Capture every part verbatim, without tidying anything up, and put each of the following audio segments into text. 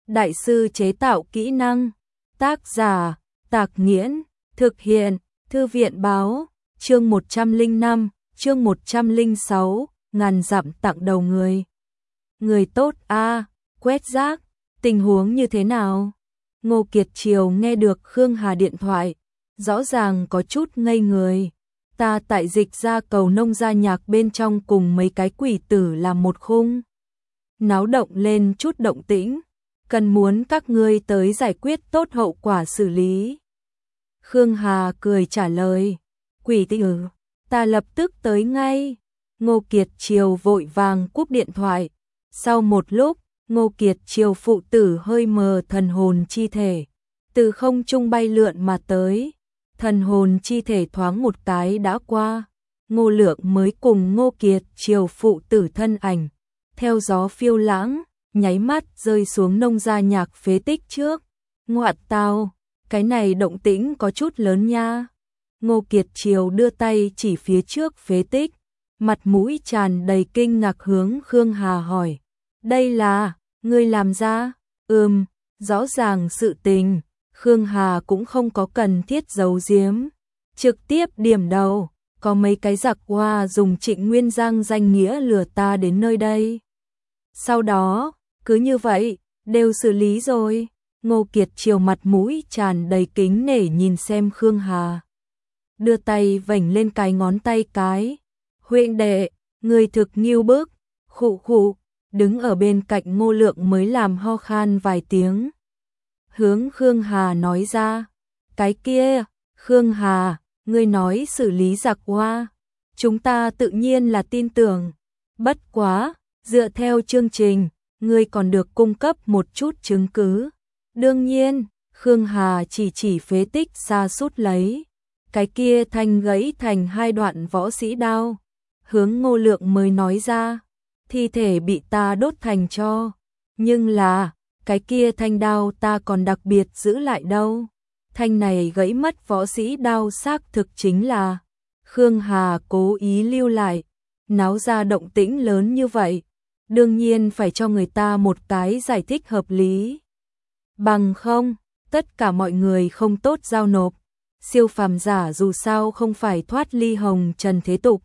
đại sư chế tạo kỹ năng. Tác giả, Tạc Nghiễn, thực hiện, Thư viện báo, chương một trăm lẻ năm, chương một trăm lẻ sáu, ngàn dặm tặng đầu người. Người tốt a, à, quét rác, tình huống như thế nào? Ngô Kiệt Triều nghe được Khương Hà điện thoại, rõ ràng có chút ngây người. Ta tại Dịch Ra cầu nông gia nhạc bên trong cùng mấy cái quỷ tử làm một khung. Náo động lên chút động tĩnh, cần muốn các ngươi tới giải quyết tốt hậu quả xử lý. Khương Hà cười trả lời, quỷ tử, ta lập tức tới ngay. Ngô Kiệt Triều vội vàng cúp điện thoại. Sau một lúc, Ngô Kiệt Triều phụ tử hơi mờ thần hồn chi thể, từ không trung bay lượn mà tới. Thần hồn chi thể thoáng một cái đã qua, Ngô Lượng mới cùng Ngô Kiệt Triều phụ tử thân ảnh, theo gió phiêu lãng, nháy mắt rơi xuống nông gia nhạc phế tích trước. Ngoạn tao, cái này động tĩnh có chút lớn nha. Ngô Kiệt Triều đưa tay chỉ phía trước phế tích, mặt mũi tràn đầy kinh ngạc hướng Khương Hà hỏi, đây là, ngươi làm ra? Ừm, rõ ràng sự tình. Khương Hà cũng không có cần thiết giấu giếm, trực tiếp điểm đầu, có mấy cái giặc hoa dùng Trịnh Nguyên Giang danh nghĩa lừa ta đến nơi đây. Sau đó, cứ như vậy, đều xử lý rồi. Ngô Kiệt Triều mặt mũi tràn đầy kính nể nhìn xem Khương Hà, đưa tay vểnh lên cái ngón tay cái. Huynh đệ, người thực nghiêu bức, khụ khụ, đứng ở bên cạnh Ngô Lượng mới làm ho khan vài tiếng. Hướng Khương Hà nói ra, cái kia, Khương Hà, ngươi nói xử lý giặc hoa, chúng ta tự nhiên là tin tưởng. Bất quá, dựa theo chương trình, ngươi còn được cung cấp một chút chứng cứ. Đương nhiên, Khương Hà chỉ chỉ phế tích xa sút lấy, cái kia thanh gãy thành hai đoạn võ sĩ đao. Hướng Ngô Lượng mới nói ra, thi thể bị ta đốt thành tro, nhưng là, cái kia thanh đao ta còn đặc biệt giữ lại đâu. Thanh này gãy mất võ sĩ đao xác thực chính là Khương Hà cố ý lưu lại, náo ra động tĩnh lớn như vậy, đương nhiên phải cho người ta một cái giải thích hợp lý. Bằng không, tất cả mọi người không tốt giao nộp. Siêu phàm giả dù sao không phải thoát ly hồng trần thế tục,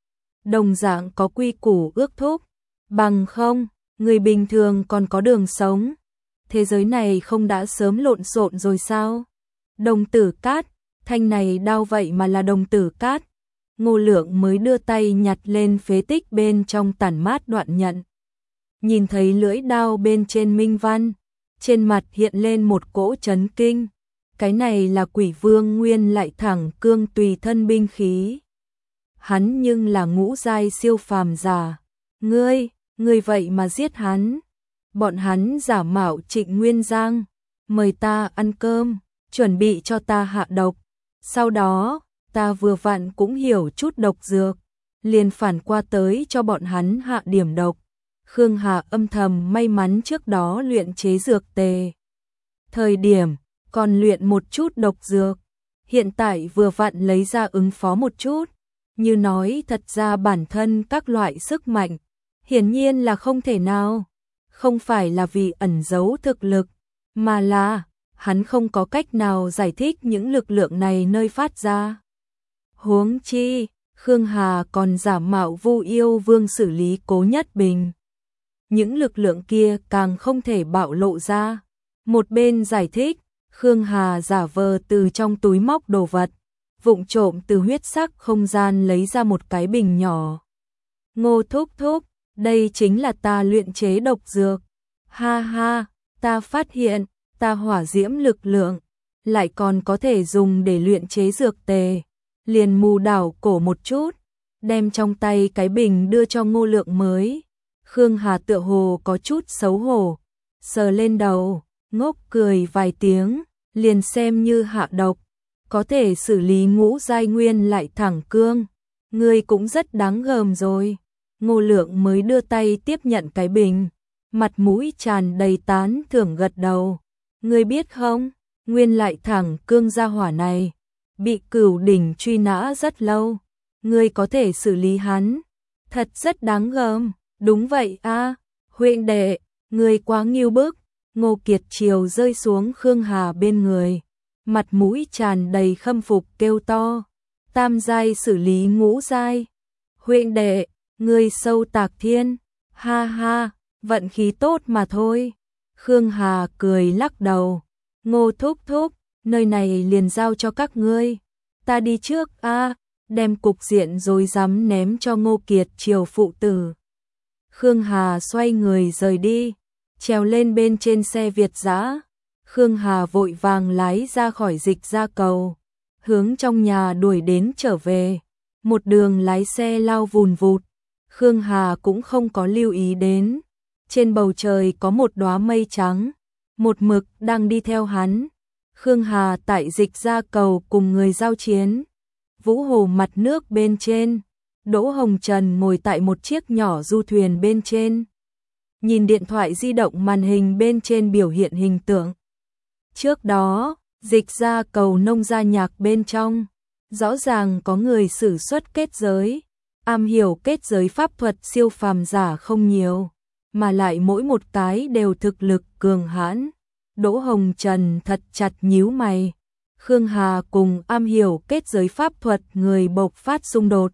đồng dạng có quy củ ước thúc. Bằng không, người bình thường còn có đường sống. Thế giới này không đã sớm lộn xộn rồi sao? Đồng tử cát, thanh này đao vậy mà là đồng tử cát. Ngô Lượng mới đưa tay nhặt lên phế tích bên trong tản mát đoạn nhận. Nhìn thấy lưỡi đao bên trên minh văn, trên mặt hiện lên một cỗ chấn kinh. Cái này là Quỷ Vương Nguyên lại thẳng cương tùy thân binh khí. Hắn nhưng là ngũ giai siêu phàm giả. Ngươi, ngươi vậy mà giết hắn. Bọn hắn giả mạo Trịnh Nguyên Giang, mời ta ăn cơm, chuẩn bị cho ta hạ độc. Sau đó, ta vừa vặn cũng hiểu chút độc dược, liền phản qua tới cho bọn hắn hạ điểm độc. Khương Hà âm thầm may mắn trước đó luyện chế dược tề thời điểm, còn luyện một chút độc dược. Hiện tại vừa vặn lấy ra ứng phó một chút. Như nói thật ra bản thân các loại sức mạnh, hiển nhiên là không thể nào. Không phải là vì ẩn giấu thực lực, mà là hắn không có cách nào giải thích những lực lượng này nơi phát ra. Huống chi, Khương Hà còn giả mạo Vu Yêu Vương xử lý Cố Nhất Bình. Những lực lượng kia càng không thể bạo lộ ra. Một bên giải thích, Khương Hà giả vờ từ trong túi móc đồ vật, vụng trộm từ huyết sắc không gian lấy ra một cái bình nhỏ. Ngô thúc thúc, đây chính là ta luyện chế độc dược. Ha ha, ta phát hiện, ta hỏa diễm lực lượng, lại còn có thể dùng để luyện chế dược tề. Liền mù đảo cổ một chút, đem trong tay cái bình đưa cho Ngô Lượng mới. Khương Hà tựa hồ có chút xấu hổ, sờ lên đầu, ngốc cười vài tiếng, liền xem như hạ độc, có thể xử lý ngũ giai nguyên lại thẳng cương. Ngươi cũng rất đáng gờm rồi. Ngô Lượng mới đưa tay tiếp nhận cái bình, mặt mũi tràn đầy tán thưởng gật đầu. Ngươi biết không, nguyên lại thẳng cương gia hỏa này, bị Cửu đỉnh truy nã rất lâu. Ngươi có thể xử lý hắn, thật rất đáng gờm. Đúng vậy a, huynh đệ, ngươi quá nghiêu bức. Ngô Kiệt Triều rơi xuống Khương Hà bên người, mặt mũi tràn đầy khâm phục kêu to, tam giai xử lý ngũ giai. Huynh đệ, ngươi sâu tạc thiên, ha ha, vận khí tốt mà thôi. Khương Hà cười lắc đầu, Ngô thúc thúc, nơi này liền giao cho các ngươi, ta đi trước a, đem cục diện rồi dám ném cho Ngô Kiệt Triều phụ tử. Khương Hà xoay người rời đi, trèo lên bên trên xe Việt dã. Khương Hà vội vàng lái ra khỏi Dịch Gia Cầu, hướng trong nhà đuổi đến trở về. Một đường lái xe lao vùn vụt, Khương Hà cũng không có lưu ý đến. Trên bầu trời có một đóa mây trắng, một mực đang đi theo hắn. Khương Hà tại Dịch Gia Cầu cùng người giao chiến. Vũ hồ mặt nước bên trên, Đỗ Hồng Trần ngồi tại một chiếc nhỏ du thuyền bên trên. Nhìn điện thoại di động màn hình bên trên biểu hiện hình tượng. Trước đó, Dịch Gia Cầu nông gia nhạc bên trong, rõ ràng có người sử xuất kết giới, am hiểu kết giới pháp thuật siêu phàm giả không nhiều, mà lại mỗi một cái đều thực lực cường hãn. Đỗ Hồng Trần thật chặt nhíu mày. Khương Hà cùng am hiểu kết giới pháp thuật người bộc phát xung đột,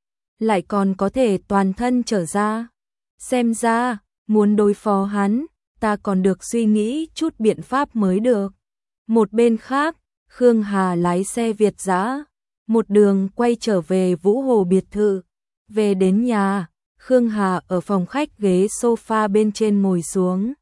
lại còn có thể toàn thân trở ra. Xem ra, muốn đối phó hắn, ta còn được suy nghĩ chút biện pháp mới được. Một bên khác, Khương Hà lái xe Việt dã, một đường quay trở về Vũ Hồ biệt thự. Về đến nhà, Khương Hà ở phòng khách ghế sofa bên trên ngồi xuống,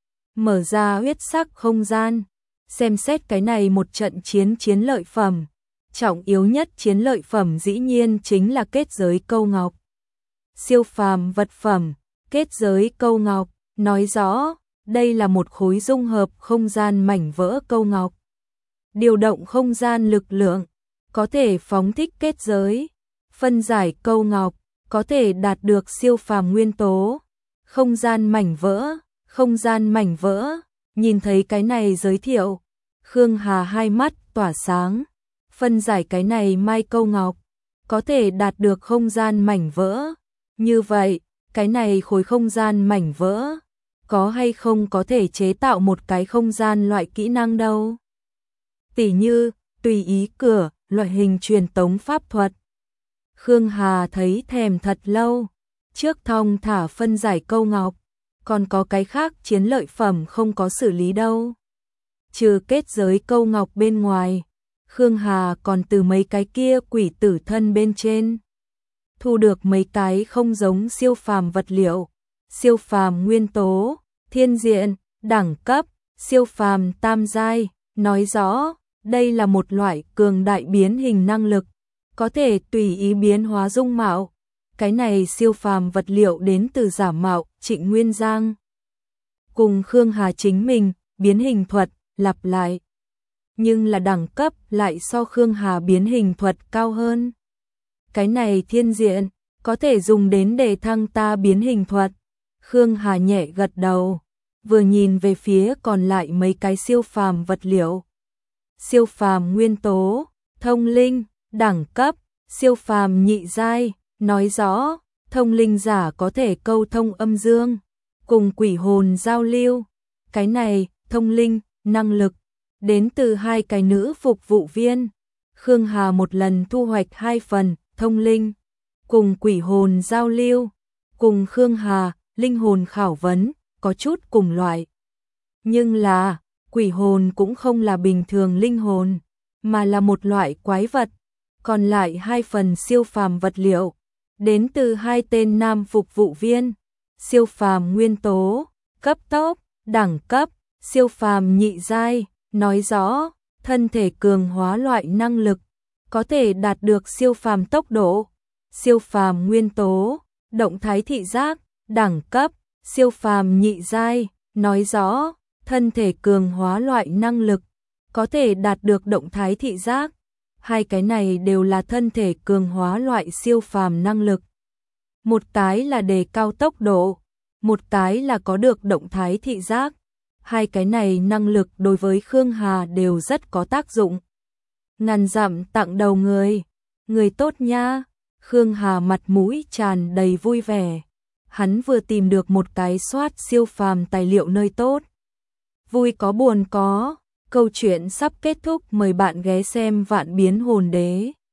mở ra huyết sắc không gian, xem xét cái này một trận chiến chiến lợi phẩm. Trọng yếu nhất chiến lợi phẩm dĩ nhiên chính là kết giới câu ngọc. Siêu phàm vật phẩm, kết giới câu ngọc, nói rõ, đây là một khối dung hợp không gian mảnh vỡ câu ngọc. Điều động không gian lực lượng, có thể phóng thích kết giới, phân giải câu ngọc, có thể đạt được siêu phàm nguyên tố. Không gian mảnh vỡ, không gian mảnh vỡ, nhìn thấy cái này giới thiệu, Khương Hà hai mắt tỏa sáng. Phân giải cái này mai câu ngọc, có thể đạt được không gian mảnh vỡ. Như vậy, cái này khối không gian mảnh vỡ, có hay không có thể chế tạo một cái không gian loại kỹ năng đâu. Tỉ như, tùy ý cửa, loại hình truyền tống pháp thuật. Khương Hà thấy thèm thật lâu, trước thong thả phân giải câu ngọc, còn có cái khác chiến lợi phẩm không có xử lý đâu. Trừ kết giới câu ngọc bên ngoài, Khương Hà còn từ mấy cái kia quỷ tử thân bên trên thu được mấy cái không giống siêu phàm vật liệu, siêu phàm nguyên tố, thiên diện, đẳng cấp, siêu phàm tam giai, nói rõ, đây là một loại cường đại biến hình năng lực, có thể tùy ý biến hóa dung mạo. Cái này siêu phàm vật liệu đến từ giả mạo Trịnh Nguyên Giang. Cùng Khương Hà chính mình, biến hình thuật, lặp lại. Nhưng là đẳng cấp lại so Khương Hà biến hình thuật cao hơn. Cái này thiên diện, có thể dùng đến để thăng ta biến hình thuật. Khương Hà nhẹ gật đầu, vừa nhìn về phía còn lại mấy cái siêu phàm vật liệu. Siêu phàm nguyên tố, thông linh, đẳng cấp, siêu phàm nhị giai, nói rõ, thông linh giả có thể câu thông âm dương, cùng quỷ hồn giao lưu. Cái này, thông linh, năng lực, đến từ hai cái nữ phục vụ viên. Khương Hà một lần thu hoạch hai phần, thông linh, cùng quỷ hồn giao lưu, cùng Khương Hà, linh hồn khảo vấn, có chút cùng loại. Nhưng là, quỷ hồn cũng không là bình thường linh hồn, mà là một loại quái vật. Còn lại hai phần siêu phàm vật liệu, đến từ hai tên nam phục vụ viên. Siêu phàm nguyên tố, cấp tốc, đẳng cấp, siêu phàm nhị giai, nói rõ, thân thể cường hóa loại năng lực, có thể đạt được siêu phàm tốc độ. Siêu phàm nguyên tố, động thái thị giác, đẳng cấp, siêu phàm nhị giai, nói rõ, thân thể cường hóa loại năng lực, có thể đạt được động thái thị giác. Hai cái này đều là thân thể cường hóa loại siêu phàm năng lực. Một cái là đề cao tốc độ, một cái là có được động thái thị giác. Hai cái này năng lực đối với Khương Hà đều rất có tác dụng. Ngàn dặm tặng đầu người, người tốt nha. Khương Hà mặt mũi tràn đầy vui vẻ. Hắn vừa tìm được một cái soát siêu phàm tài liệu nơi tốt. vui có buồn có. Câu chuyện sắp kết thúc, mời bạn ghé xem Vạn Biến Hồn Đế.